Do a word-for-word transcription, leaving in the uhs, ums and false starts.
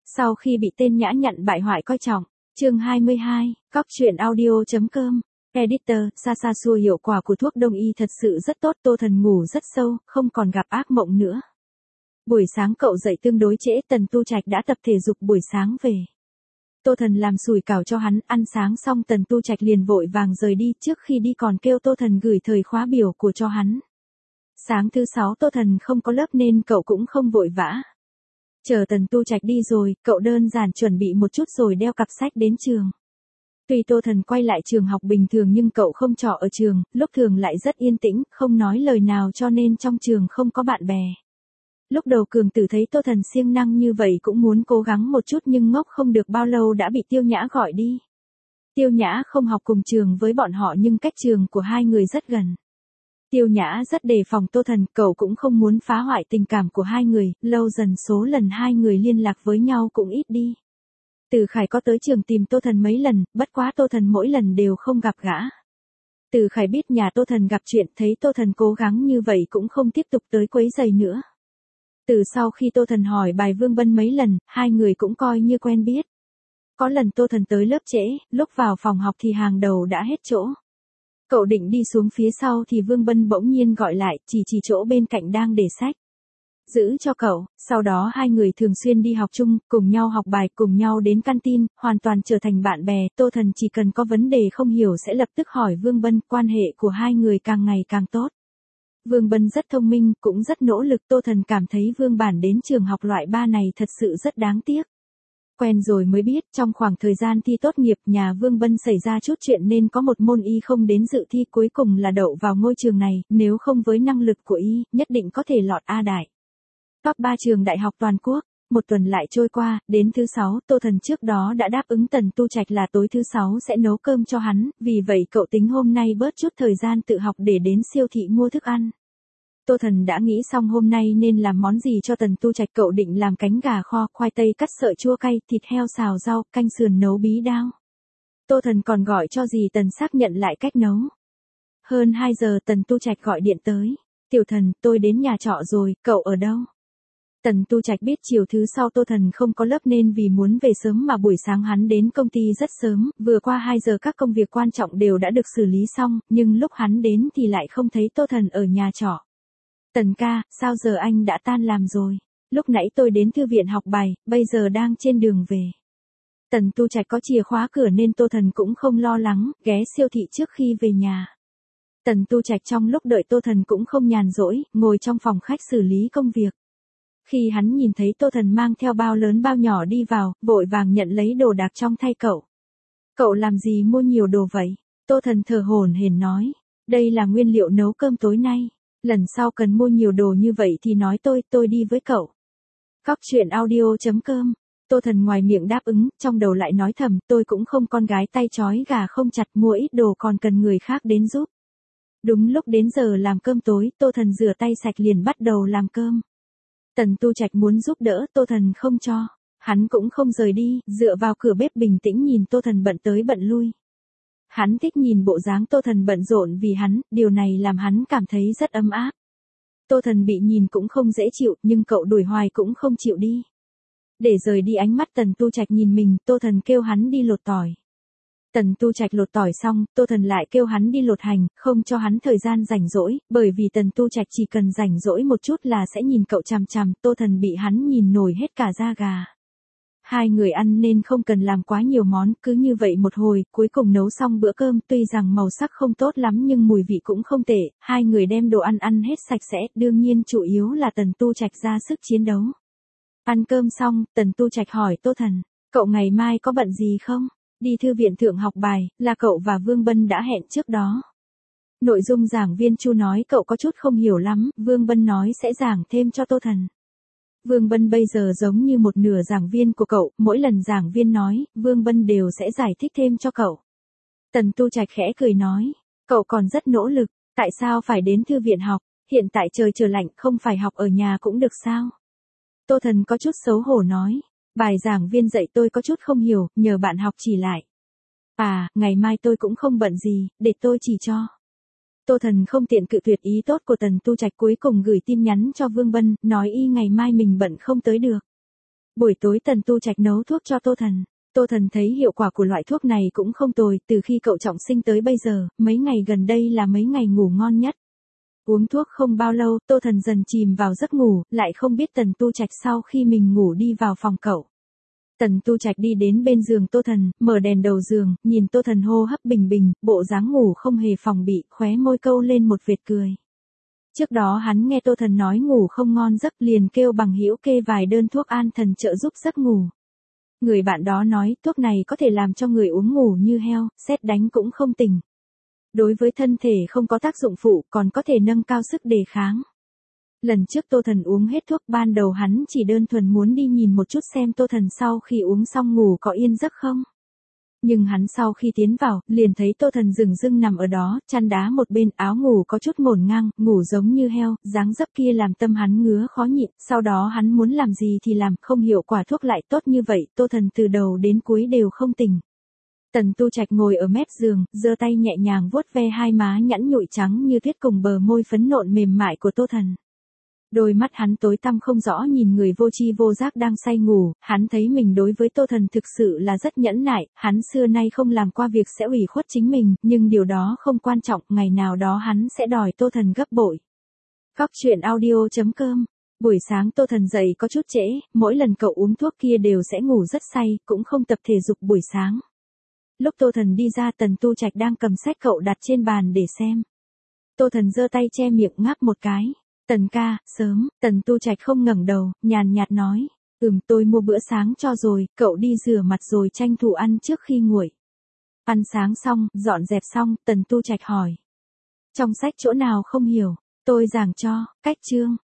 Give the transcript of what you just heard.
Sau khi bị tên nhã nhặn bại hoại coi trọng, chương hai mươi hai, cóc truyện audio.com, editor, xa xa xua hiệu quả của thuốc đông y thật sự rất tốt, Tô Thần ngủ rất sâu, không còn gặp ác mộng nữa. Buổi sáng cậu dậy tương đối trễ, Tần Tu Trạch đã tập thể dục buổi sáng về. Tô Thần làm sủi cảo cho hắn, ăn sáng xong Tần Tu Trạch liền vội vàng rời đi, trước khi đi còn kêu Tô Thần gửi thời khóa biểu của cho hắn. Sáng thứ sáu Tô Thần không có lớp nên cậu cũng không vội vã. Chờ Tần Tu Trạch đi rồi, cậu đơn giản chuẩn bị một chút rồi đeo cặp sách đến trường. Tuy Tô Thần quay lại trường học bình thường nhưng cậu không trọ ở trường, lúc thường lại rất yên tĩnh, không nói lời nào cho nên trong trường không có bạn bè. Lúc đầu Cường Tử thấy Tô Thần siêng năng như vậy cũng muốn cố gắng một chút nhưng ngốc không được bao lâu đã bị Tiêu Nhã gọi đi. Tiêu Nhã không học cùng trường với bọn họ nhưng cách trường của hai người rất gần. Tiêu Nhã rất đề phòng Tô Thần, cậu cũng không muốn phá hoại tình cảm của hai người, lâu dần số lần hai người liên lạc với nhau cũng ít đi. Từ Khải có tới trường tìm Tô Thần mấy lần, bất quá Tô Thần mỗi lần đều không gặp gã. Từ Khải biết nhà Tô Thần gặp chuyện, thấy Tô Thần cố gắng như vậy cũng không tiếp tục tới quấy rầy nữa. Từ sau khi Tô Thần hỏi bài Vương Bân mấy lần, hai người cũng coi như quen biết. Có lần Tô Thần tới lớp trễ, lúc vào phòng học thì hàng đầu đã hết chỗ. Cậu định đi xuống phía sau thì Vương Bân bỗng nhiên gọi lại, chỉ chỉ chỗ bên cạnh đang để sách. Giữ cho cậu, sau đó hai người thường xuyên đi học chung, cùng nhau học bài, cùng nhau đến canteen, hoàn toàn trở thành bạn bè. Tô Thần chỉ cần có vấn đề không hiểu sẽ lập tức hỏi Vương Bân, quan hệ của hai người càng ngày càng tốt. Vương Bân rất thông minh, cũng rất nỗ lực, Tô Thần cảm thấy Vương Bản đến trường học loại ba này thật sự rất đáng tiếc. Quen rồi mới biết, trong khoảng thời gian thi tốt nghiệp nhà Vương Bân xảy ra chút chuyện nên có một môn y không đến dự thi, cuối cùng là đậu vào ngôi trường này, nếu không với năng lực của y, nhất định có thể lọt A đại. Top ba trường đại học toàn quốc. Một tuần lại trôi qua, đến thứ sáu, Tô Thần trước đó đã đáp ứng Tần Tu Trạch là tối thứ sáu sẽ nấu cơm cho hắn, vì vậy cậu tính hôm nay bớt chút thời gian tự học để đến siêu thị mua thức ăn. Tô Thần đã nghĩ xong hôm nay nên làm món gì cho Tần Tu Trạch, cậu định làm cánh gà kho, khoai tây cắt sợi chua cay, thịt heo xào rau, canh sườn nấu bí đao. Tô Thần còn gọi cho dì Tần xác nhận lại cách nấu. Hơn hai giờ Tần Tu Trạch gọi điện tới. Tiểu Thần, tôi đến nhà trọ rồi, cậu ở đâu? Tần Tu Trạch biết chiều thứ sau Tô Thần không có lớp nên vì muốn về sớm mà buổi sáng hắn đến công ty rất sớm, vừa qua hai giờ các công việc quan trọng đều đã được xử lý xong, nhưng lúc hắn đến thì lại không thấy Tô Thần ở nhà trọ. Tần ca, sao giờ anh đã tan làm rồi? Lúc nãy tôi đến thư viện học bài, bây giờ đang trên đường về. Tần Tu Trạch có chìa khóa cửa nên Tô Thần cũng không lo lắng, ghé siêu thị trước khi về nhà. Tần Tu Trạch trong lúc đợi Tô Thần cũng không nhàn rỗi, ngồi trong phòng khách xử lý công việc. Khi hắn nhìn thấy Tô Thần mang theo bao lớn bao nhỏ đi vào, vội vàng nhận lấy đồ đạc trong tay cậu. Cậu làm gì mua nhiều đồ vậy? Tô Thần thở hổn hển nói. Đây là nguyên liệu nấu cơm tối nay. Lần sau cần mua nhiều đồ như vậy thì nói tôi, tôi đi với cậu. Cóc truyện audio.com. Tô Thần ngoài miệng đáp ứng, trong đầu lại nói thầm, tôi cũng không con gái tay trói gà không chặt, mua ít đồ còn cần người khác đến giúp. Đúng lúc đến giờ làm cơm tối, Tô Thần rửa tay sạch liền bắt đầu làm cơm. Tần Tu Trạch muốn giúp đỡ, Tô Thần không cho. Hắn cũng không rời đi, dựa vào cửa bếp bình tĩnh nhìn Tô Thần bận tới bận lui. Hắn thích nhìn bộ dáng Tô Thần bận rộn vì hắn, điều này làm hắn cảm thấy rất ấm áp. Tô Thần bị nhìn cũng không dễ chịu, nhưng cậu đuổi hoài cũng không chịu đi. Để rời đi ánh mắt Tần Tu Trạch nhìn mình, Tô Thần kêu hắn đi lột tỏi. Tần Tu Trạch lột tỏi xong, Tô Thần lại kêu hắn đi lột hành, không cho hắn thời gian rảnh rỗi, bởi vì Tần Tu Trạch chỉ cần rảnh rỗi một chút là sẽ nhìn cậu chằm chằm, Tô Thần bị hắn nhìn nổi hết cả da gà. Hai người ăn nên không cần làm quá nhiều món, cứ như vậy một hồi, cuối cùng nấu xong bữa cơm, tuy rằng màu sắc không tốt lắm nhưng mùi vị cũng không tệ, hai người đem đồ ăn ăn hết sạch sẽ, đương nhiên chủ yếu là Tần Tu Trạch ra sức chiến đấu. Ăn cơm xong, Tần Tu Trạch hỏi Tô Thần, cậu ngày mai có bận gì không? Đi thư viện thượng học bài, là cậu và Vương Bân đã hẹn trước đó. Nội dung giảng viên Chu nói cậu có chút không hiểu lắm, Vương Bân nói sẽ giảng thêm cho Tô Thần. Vương Bân bây giờ giống như một nửa giảng viên của cậu, mỗi lần giảng viên nói, Vương Bân đều sẽ giải thích thêm cho cậu. Tần Tu Trạch khẽ cười nói, cậu còn rất nỗ lực, tại sao phải đến thư viện học, hiện tại trời trở lạnh không phải học ở nhà cũng được sao? Tô Thần có chút xấu hổ nói, bài giảng viên dạy tôi có chút không hiểu, nhờ bạn học chỉ lại. À, ngày mai tôi cũng không bận gì, để tôi chỉ cho. Tô Thần không tiện cự tuyệt ý tốt của Tần Tu Trạch, cuối cùng gửi tin nhắn cho Vương Bân, nói y ngày mai mình bận không tới được. Buổi tối Tần Tu Trạch nấu thuốc cho Tô Thần. Tô Thần thấy hiệu quả của loại thuốc này cũng không tồi, từ khi cậu trọng sinh tới bây giờ, mấy ngày gần đây là mấy ngày ngủ ngon nhất. Uống thuốc không bao lâu, Tô Thần dần chìm vào giấc ngủ, lại không biết Tần Tu Trạch sau khi mình ngủ đi vào phòng cậu. Tần Tu Trạch đi đến bên giường Tô Thần, mở đèn đầu giường, nhìn Tô Thần hô hấp bình bình, bộ dáng ngủ không hề phòng bị, khóe môi câu lên một vệt cười. Trước đó hắn nghe Tô Thần nói ngủ không ngon giấc, liền kêu bằng hữu kê vài đơn thuốc an thần trợ giúp giấc ngủ. Người bạn đó nói thuốc này có thể làm cho người uống ngủ như heo, sét đánh cũng không tỉnh. Đối với thân thể không có tác dụng phụ, còn có thể nâng cao sức đề kháng. Lần trước Tô Thần uống hết thuốc, ban đầu hắn chỉ đơn thuần muốn đi nhìn một chút xem Tô Thần sau khi uống xong ngủ có yên giấc không. Nhưng hắn sau khi tiến vào, liền thấy Tô Thần dửng dưng nằm ở đó, chăn đá một bên, áo ngủ có chút ngổn ngang, ngủ giống như heo, dáng dấp kia làm tâm hắn ngứa khó nhịn, sau đó hắn muốn làm gì thì làm, không hiệu quả thuốc lại tốt như vậy, Tô Thần từ đầu đến cuối đều không tỉnh. Tần Tu Trạch ngồi ở mép giường, giơ tay nhẹ nhàng vuốt ve hai má nhẵn nhụi trắng như tuyết cùng bờ môi phấn nộn mềm mại của Tô Thần. Đôi mắt hắn tối tăm không rõ nhìn người vô tri vô giác đang say ngủ, hắn thấy mình đối với Tô Thần thực sự là rất nhẫn nại, hắn xưa nay không làm qua việc sẽ ủy khuất chính mình, nhưng điều đó không quan trọng, ngày nào đó hắn sẽ đòi Tô Thần gấp bội. Cóc truyện audio chấm com. Buổi sáng Tô Thần dậy có chút trễ, mỗi lần cậu uống thuốc kia đều sẽ ngủ rất say, cũng không tập thể dục buổi sáng. Lúc Tô Thần đi ra, Tần Tu Trạch đang cầm sách cậu đặt trên bàn để xem. Tô Thần giơ tay che miệng ngáp một cái. Tần ca, sớm, Tần Tu Trạch không ngẩng đầu, nhàn nhạt nói, ừm tôi mua bữa sáng cho rồi, cậu đi rửa mặt rồi tranh thủ ăn trước khi nguội. Ăn sáng xong, dọn dẹp xong, Tần Tu Trạch hỏi. Trong sách chỗ nào không hiểu, tôi giảng cho, cách chương.